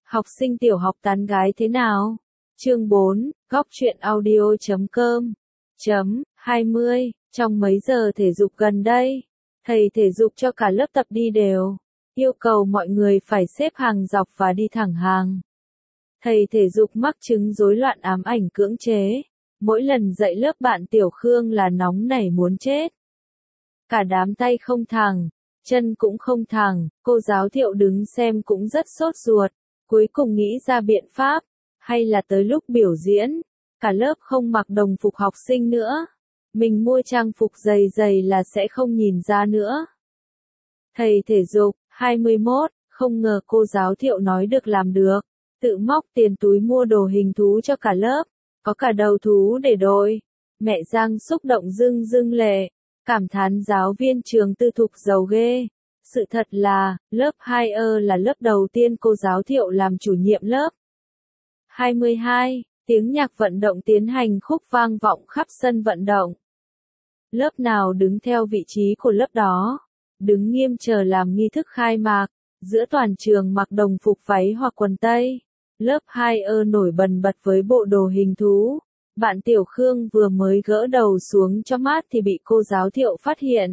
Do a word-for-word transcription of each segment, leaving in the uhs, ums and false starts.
Học sinh tiểu học tán gái thế nào? Chương bốn, góc truyện audio chấm com. Chấm, hai mươi, trong mấy giờ thể dục gần đây, thầy thể dục cho cả lớp tập đi đều, yêu cầu mọi người phải xếp hàng dọc và đi thẳng hàng. Thầy thể dục mắc chứng rối loạn ám ảnh cưỡng chế, mỗi lần dạy lớp bạn Tiểu Khương là nóng nảy muốn chết. Cả đám tay không thẳng, chân cũng không thẳng, cô giáo Thiệu đứng xem cũng rất sốt ruột, cuối cùng nghĩ ra biện pháp, hay là tới lúc biểu diễn, cả lớp không mặc đồng phục học sinh nữa, mình mua trang phục dày dày là sẽ không nhìn ra nữa. Thầy thể dục, hai mươi mốt, không ngờ cô giáo Thiệu nói được làm được, tự móc tiền túi mua đồ hình thú cho cả lớp, có cả đầu thú để đội. Mẹ Giang xúc động rưng rưng lệ, cảm thán giáo viên trường tư thục giàu ghê. Sự thật là, lớp hai ơ là lớp đầu tiên cô giáo Thiệu làm chủ nhiệm lớp. hai mươi hai, tiếng nhạc vận động tiến hành khúc vang vọng khắp sân vận động. Lớp nào đứng theo vị trí của lớp đó, đứng nghiêm chờ làm nghi thức khai mạc, giữa toàn trường mặc đồng phục váy hoặc quần tây. Lớp hai ơ nổi bần bật với bộ đồ hình thú. Bạn Tiểu Khương vừa mới gỡ đầu xuống cho mát thì bị cô giáo Thiệu phát hiện.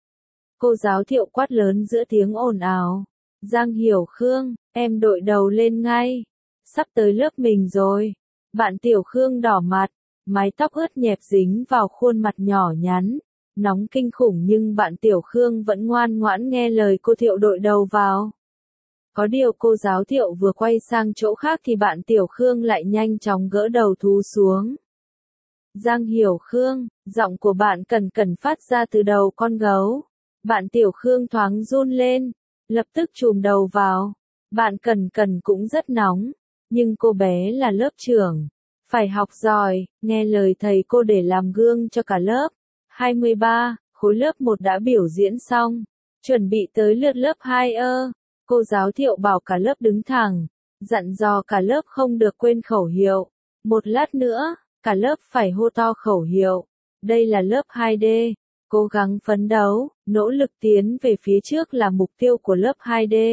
Cô giáo Thiệu quát lớn giữa tiếng ồn ào. Giang Hiểu Khương, em đội đầu lên ngay. Sắp tới lớp mình rồi. Bạn Tiểu Khương đỏ mặt, mái tóc ướt nhẹp dính vào khuôn mặt nhỏ nhắn. Nóng kinh khủng nhưng bạn Tiểu Khương vẫn ngoan ngoãn nghe lời cô Thiệu đội đầu vào. Có điều cô giáo Thiệu vừa quay sang chỗ khác thì bạn Tiểu Khương lại nhanh chóng gỡ đầu thú xuống. Giang Hiểu Khương, giọng của bạn Cẩn Cẩn phát ra từ đầu con gấu. Bạn Tiểu Khương thoáng run lên, lập tức chùm đầu vào. Bạn Cẩn Cẩn cũng rất nóng, nhưng cô bé là lớp trưởng, phải học giỏi, nghe lời thầy cô để làm gương cho cả lớp. hai mươi ba, khối lớp một đã biểu diễn xong, chuẩn bị tới lượt lớp hai ơ. Cô giáo Thiệu bảo cả lớp đứng thẳng, dặn dò cả lớp không được quên khẩu hiệu. Một lát nữa, cả lớp phải hô to khẩu hiệu. Đây là lớp hai D, cố gắng phấn đấu, nỗ lực tiến về phía trước là mục tiêu của lớp hai D.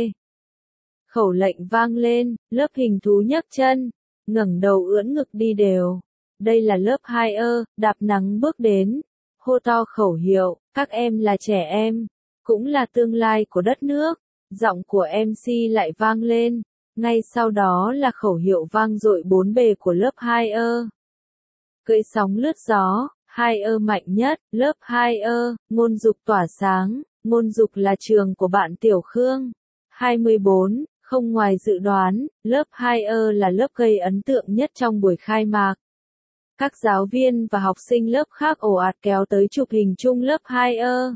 Khẩu lệnh vang lên, lớp hình thú nhấc chân, ngẩng đầu ưỡn ngực đi đều. Đây là lớp hai ơ, đạp nắng bước đến, hô to khẩu hiệu, các em là trẻ em, cũng là tương lai của đất nước. Giọng của em xê lại vang lên, ngay sau đó là khẩu hiệu vang dội bốn bề của lớp hai ơ. Cưỡi sóng lướt gió, hai ơ mạnh nhất, lớp hai ơ, ngôn dục tỏa sáng, ngôn dục là trường của bạn Tiểu Khương. hai mươi bốn, không ngoài dự đoán, lớp hai ơ là lớp gây ấn tượng nhất trong buổi khai mạc. Các giáo viên và học sinh lớp khác ồ ạt kéo tới chụp hình chung lớp hai ơ.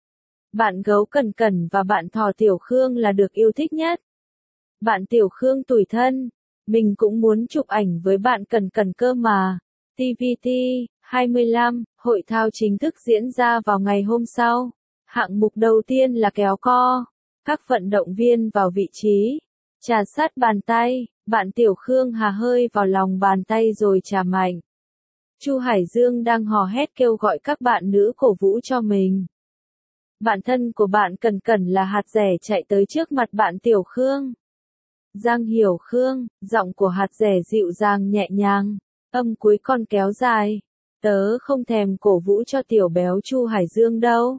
Bạn gấu Cẩn Cẩn và bạn thỏ Tiểu Khương là được yêu thích nhất. Bạn Tiểu Khương tủi thân, mình cũng muốn chụp ảnh với bạn Cẩn Cẩn cơ mà. tê vê tê, hai mươi lăm, hội thao chính thức diễn ra vào ngày hôm sau. Hạng mục đầu tiên là kéo co. Các vận động viên vào vị trí, trà sát bàn tay, bạn Tiểu Khương hà hơi vào lòng bàn tay rồi trà mạnh. Chu Hải Dương đang hò hét kêu gọi các bạn nữ cổ vũ cho mình. Bạn thân của bạn Cẩn Cẩn là hạt dẻ chạy tới trước mặt bạn Tiểu Khương. Giang Hiểu Khương, giọng của hạt dẻ dịu dàng nhẹ nhàng, âm cuối con kéo dài. Tớ không thèm cổ vũ cho tiểu béo Chu Hải Dương đâu.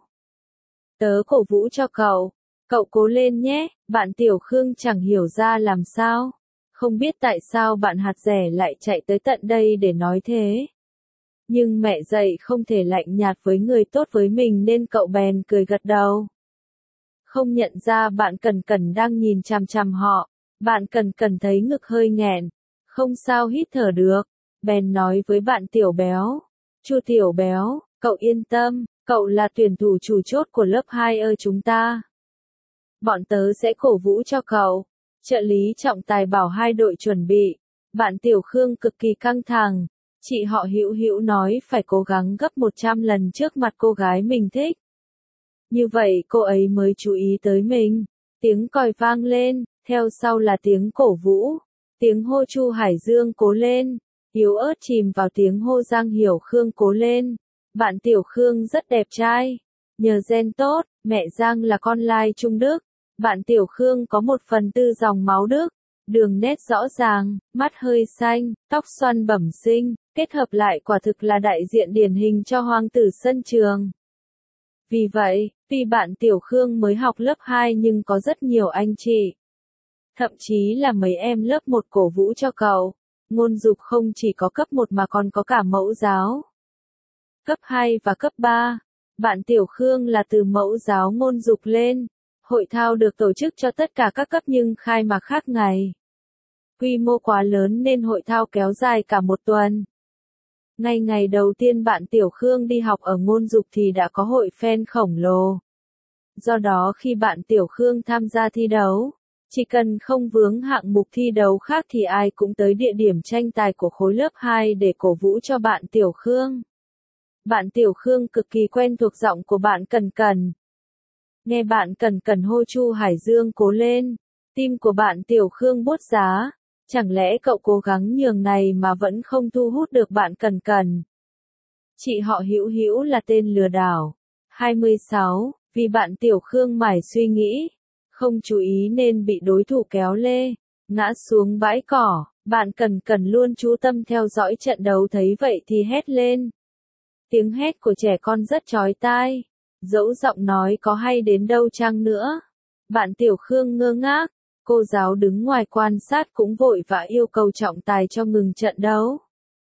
Tớ cổ vũ cho cậu. Cậu cố lên nhé. Bạn Tiểu Khương chẳng hiểu ra làm sao. Không biết tại sao bạn hạt dẻ lại chạy tới tận đây để nói thế. Nhưng mẹ dạy không thể lạnh nhạt với người tốt với mình nên cậu bèn cười gật đầu. Không nhận ra bạn Cẩn Cẩn đang nhìn chằm chằm họ. Bạn Cẩn Cẩn thấy ngực hơi nghẹn. Không sao hít thở được. Bèn nói với bạn Tiểu Béo. Chu Tiểu Béo, cậu yên tâm, cậu là tuyển thủ chủ chốt của lớp hai ơ chúng ta. Bọn tớ sẽ cổ vũ cho cậu. Trợ lý trọng tài bảo hai đội chuẩn bị. Bạn Tiểu Khương cực kỳ căng thẳng. Chị họ Hữu Hữu nói phải cố gắng gấp một trăm lần trước mặt cô gái mình thích. Như vậy cô ấy mới chú ý tới mình. Tiếng còi vang lên, theo sau là tiếng cổ vũ. Tiếng hô Chu Hải Dương cố lên. Yếu ớt chìm vào tiếng hô Giang Hiểu Khương cố lên. Bạn Tiểu Khương rất đẹp trai. Nhờ gen tốt, mẹ Giang là con lai Trung Đức. Bạn Tiểu Khương có một phần tư dòng máu Đức. đường nét rõ ràng, mắt hơi xanh, tóc xoăn bẩm sinh, kết hợp lại quả thực là đại diện điển hình cho hoàng tử sân trường. Vì vậy, tuy bạn Tiểu Khương mới học lớp hai nhưng có rất nhiều anh chị, thậm chí là mấy em lớp một cổ vũ cho cậu. Ngôn dục không chỉ có cấp một mà còn có cả mẫu giáo. Cấp hai và cấp ba, bạn Tiểu Khương là từ mẫu giáo ngôn dục lên. Hội thao được tổ chức cho tất cả các cấp nhưng khai mạc khác ngày. Quy mô quá lớn nên hội thao kéo dài cả một tuần. Ngay ngày đầu tiên bạn Tiểu Khương đi học ở ngôn dục thì đã có hội fan khổng lồ. Do đó khi bạn Tiểu Khương tham gia thi đấu, chỉ cần không vướng hạng mục thi đấu khác thì ai cũng tới địa điểm tranh tài của khối lớp hai để cổ vũ cho bạn Tiểu Khương. Bạn Tiểu Khương cực kỳ quen thuộc giọng của bạn Cần Cần. Nghe bạn Cần Cần hô Chu Hải Dương cố lên, tim của bạn Tiểu Khương buốt giá. Chẳng lẽ cậu cố gắng nhường này mà vẫn không thu hút được bạn Cần Cần? Chị họ Hữu Hữu là tên lừa đảo. hai mươi sáu, vì bạn Tiểu Khương mải suy nghĩ, không chú ý nên bị đối thủ kéo lê, ngã xuống bãi cỏ. Bạn Cần Cần luôn chú tâm theo dõi trận đấu thấy vậy thì hét lên. Tiếng hét của trẻ con rất chói tai, dẫu giọng nói có hay đến đâu chăng nữa. Bạn Tiểu Khương ngơ ngác. Cô giáo đứng ngoài quan sát cũng vội vã yêu cầu trọng tài cho ngừng trận đấu.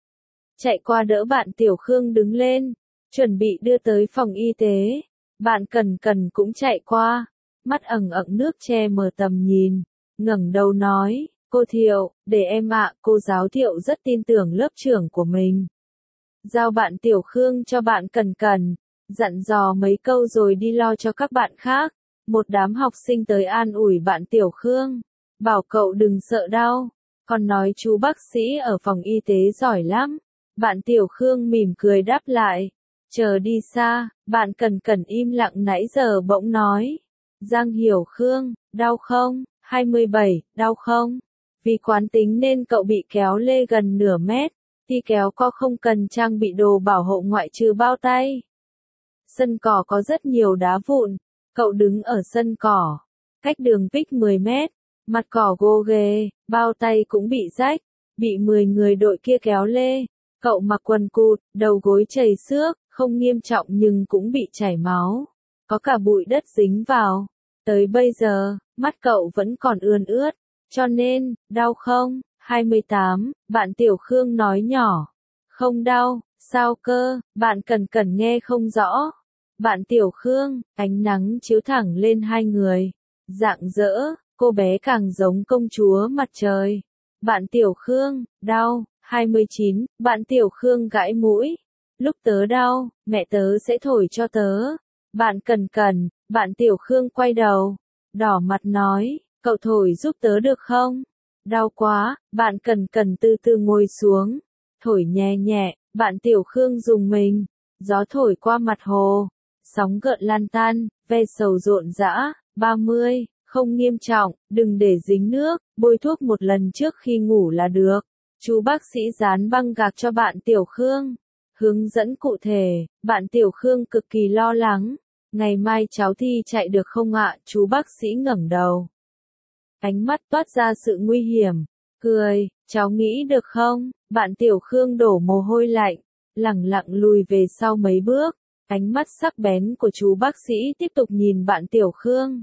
Chạy qua đỡ bạn Tiểu Khương đứng lên, chuẩn bị đưa tới phòng y tế. Bạn Cần Cần cũng chạy qua, mắt ẩn ẩn nước che mờ tầm nhìn, ngẩng đầu nói, cô Thiệu, để em ạ, cô giáo Thiệu rất tin tưởng lớp trưởng của mình. Giao bạn Tiểu Khương cho bạn Cần Cần, dặn dò mấy câu rồi đi lo cho các bạn khác. Một đám học sinh tới an ủi bạn Tiểu Khương, bảo cậu đừng sợ đau, còn nói chú bác sĩ ở phòng y tế giỏi lắm. Bạn Tiểu Khương mỉm cười đáp lại, chờ đi xa. Bạn Cần Cần im lặng nãy giờ bỗng nói, Giang Hiểu Khương, đau không? hai mươi bảy, đau không? Vì quán tính nên cậu bị kéo lê gần nửa mét, thi kéo co không cần trang bị đồ bảo hộ ngoại trừ bao tay. Sân cỏ có rất nhiều đá vụn. Cậu đứng ở sân cỏ, cách đường pick mười mét, mặt cỏ gồ ghề, bao tay cũng bị rách, bị mười người đội kia kéo lê. Cậu mặc quần cụt, đầu gối chảy xước, không nghiêm trọng nhưng cũng bị chảy máu, có cả bụi đất dính vào. Tới bây giờ, mắt cậu vẫn còn ươn ướt, cho nên, đau không? hai mươi tám, bạn Tiểu Khương nói nhỏ. Không đau, sao cơ? Bạn Cần Cần nghe không rõ. Bạn Tiểu Khương, ánh nắng chiếu thẳng lên hai người. Rạng rỡ, cô bé càng giống công chúa mặt trời. Bạn Tiểu Khương, đau. hai mươi chín, bạn Tiểu Khương gãi mũi. Lúc tớ đau, mẹ tớ sẽ thổi cho tớ. Bạn Cần Cần, bạn Tiểu Khương quay đầu. Đỏ mặt nói, cậu thổi giúp tớ được không? Đau quá, bạn Cần Cần từ từ ngồi xuống. Thổi nhẹ nhẹ, bạn Tiểu Khương dùng mình. Gió thổi qua mặt hồ. Sóng gợn lan tan, ve sầu rộn rã. ba mươi, không nghiêm trọng, đừng để dính nước, bôi thuốc một lần trước khi ngủ là được. Chú bác sĩ dán băng gạc cho bạn Tiểu Khương. Hướng dẫn cụ thể, bạn Tiểu Khương cực kỳ lo lắng. Ngày mai cháu thi chạy được không ạ? Chú bác sĩ ngẩng đầu. Ánh mắt toát ra sự nguy hiểm. Cười, cháu nghĩ được không? Bạn Tiểu Khương đổ mồ hôi lạnh, lẳng lặng lùi về sau mấy bước. Ánh mắt sắc bén của chú bác sĩ tiếp tục nhìn bạn Tiểu Khương.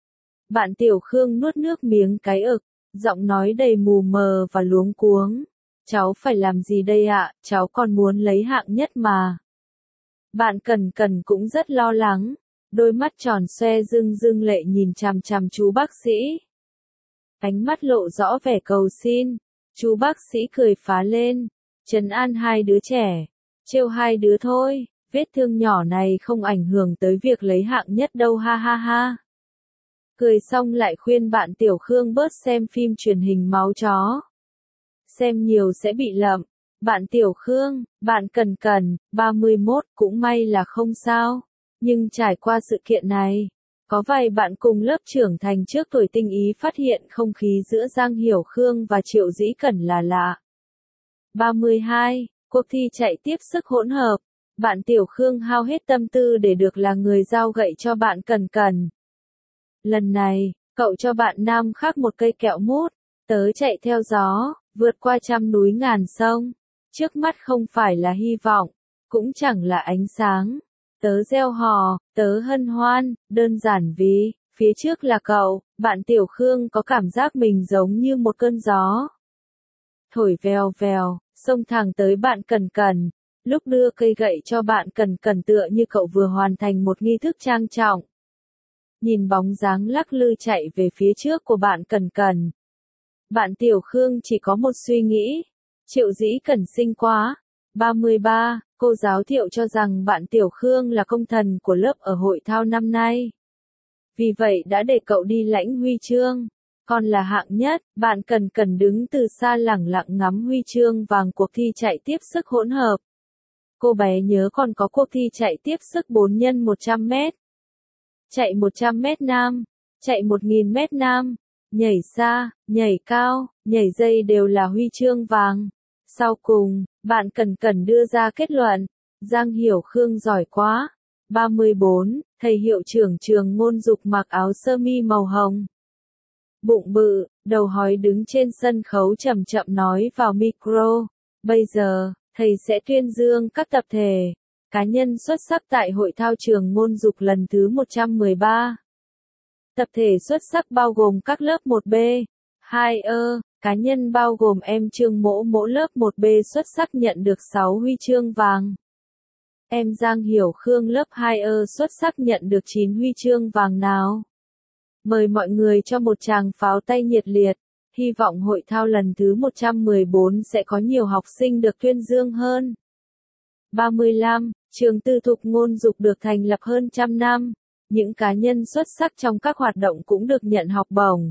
Bạn Tiểu Khương nuốt nước miếng cái ực, giọng nói đầy mù mờ và luống cuống. Cháu phải làm gì đây ạ? Cháu còn muốn lấy hạng nhất mà. Bạn Cần Cần cũng rất lo lắng, đôi mắt tròn xoe rưng rưng lệ nhìn chằm chằm chú bác sĩ. Ánh mắt lộ rõ vẻ cầu xin. Chú bác sĩ cười phá lên, trấn an hai đứa trẻ, trêu hai đứa thôi, vết thương nhỏ này không ảnh hưởng tới việc lấy hạng nhất đâu ha ha ha. Cười xong lại khuyên bạn Tiểu Khương bớt xem phim truyền hình máu chó. Xem nhiều sẽ bị lậm. Bạn Tiểu Khương, bạn Cần Cần, ba mươi mốt, cũng may là không sao. Nhưng trải qua sự kiện này, có vài bạn cùng lớp trưởng thành trước tuổi tinh ý phát hiện không khí giữa Giang Hiểu Khương và Triệu Dĩ Cẩn là lạ. ba mươi hai, cuộc thi chạy tiếp sức hỗn hợp. Bạn Tiểu Khương hao hết tâm tư để được là người giao gậy cho bạn Cần Cần. Lần này, cậu cho bạn nam khác một cây kẹo mút. Tớ chạy theo gió, vượt qua trăm núi ngàn sông. Trước mắt không phải là hy vọng, cũng chẳng là ánh sáng. Tớ reo hò, tớ hân hoan, đơn giản vì, phía trước là cậu, bạn Tiểu Khương có cảm giác mình giống như một cơn gió. Thổi vèo vèo, xông thẳng tới bạn Cần Cần. Lúc đưa cây gậy cho bạn Cần Cần tựa như cậu vừa hoàn thành một nghi thức trang trọng. Nhìn bóng dáng lắc lư chạy về phía trước của bạn Cần Cần. Bạn Tiểu Khương chỉ có một suy nghĩ. Triệu Dĩ Cẩn xinh quá. ba mươi ba, cô giáo Thiệu cho rằng bạn Tiểu Khương là công thần của lớp ở hội thao năm nay. Vì vậy đã để cậu đi lãnh huy chương. Còn là hạng nhất, bạn Cần Cần đứng từ xa lẳng lặng ngắm huy chương vàng cuộc thi chạy tiếp sức hỗn hợp. Cô bé nhớ còn có cuộc thi chạy tiếp sức bốn nhân một trăm mét. Chạy một trăm mét nam, chạy một nghìn mét nam, nhảy xa, nhảy cao, nhảy dây đều là huy chương vàng. Sau cùng, bạn Cần Cần đưa ra kết luận, Giang Hiểu Khương giỏi quá. ba mươi bốn, thầy hiệu trưởng trường ngôn dục mặc áo sơ mi màu hồng. Bụng bự, đầu hói đứng trên sân khấu chậm chậm nói vào micro. Bây giờ, thầy sẽ tuyên dương các tập thể, cá nhân xuất sắc tại hội thao trường ngôn dục lần thứ một trăm mười ba. Tập thể xuất sắc bao gồm các lớp một B, hai ơ, cá nhân bao gồm em Trương Mỗ Mỗ lớp một B xuất sắc nhận được sáu huy chương vàng. Em Giang Hiểu Khương lớp hai ơ xuất sắc nhận được chín huy chương vàng nào. Mời mọi người cho một tràng pháo tay nhiệt liệt. Hy vọng hội thao lần thứ một trăm mười bốn sẽ có nhiều học sinh được tuyên dương hơn. ba mươi lăm, trường tư thục ngôn dục được thành lập hơn trăm năm. Những cá nhân xuất sắc trong các hoạt động cũng được nhận học bổng.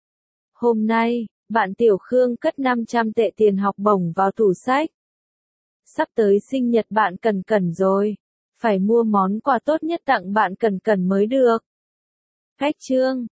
Hôm nay, bạn Tiểu Khương cất năm trăm tệ tiền học bổng vào tủ sách. Sắp tới sinh nhật bạn Cần Cần rồi. Phải mua món quà tốt nhất tặng bạn Cần Cần mới được. Cách chương